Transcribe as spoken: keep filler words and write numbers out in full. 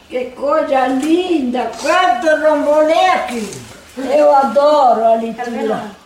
Que coisa linda! Quanto romboleque! Eu adoro a leitura.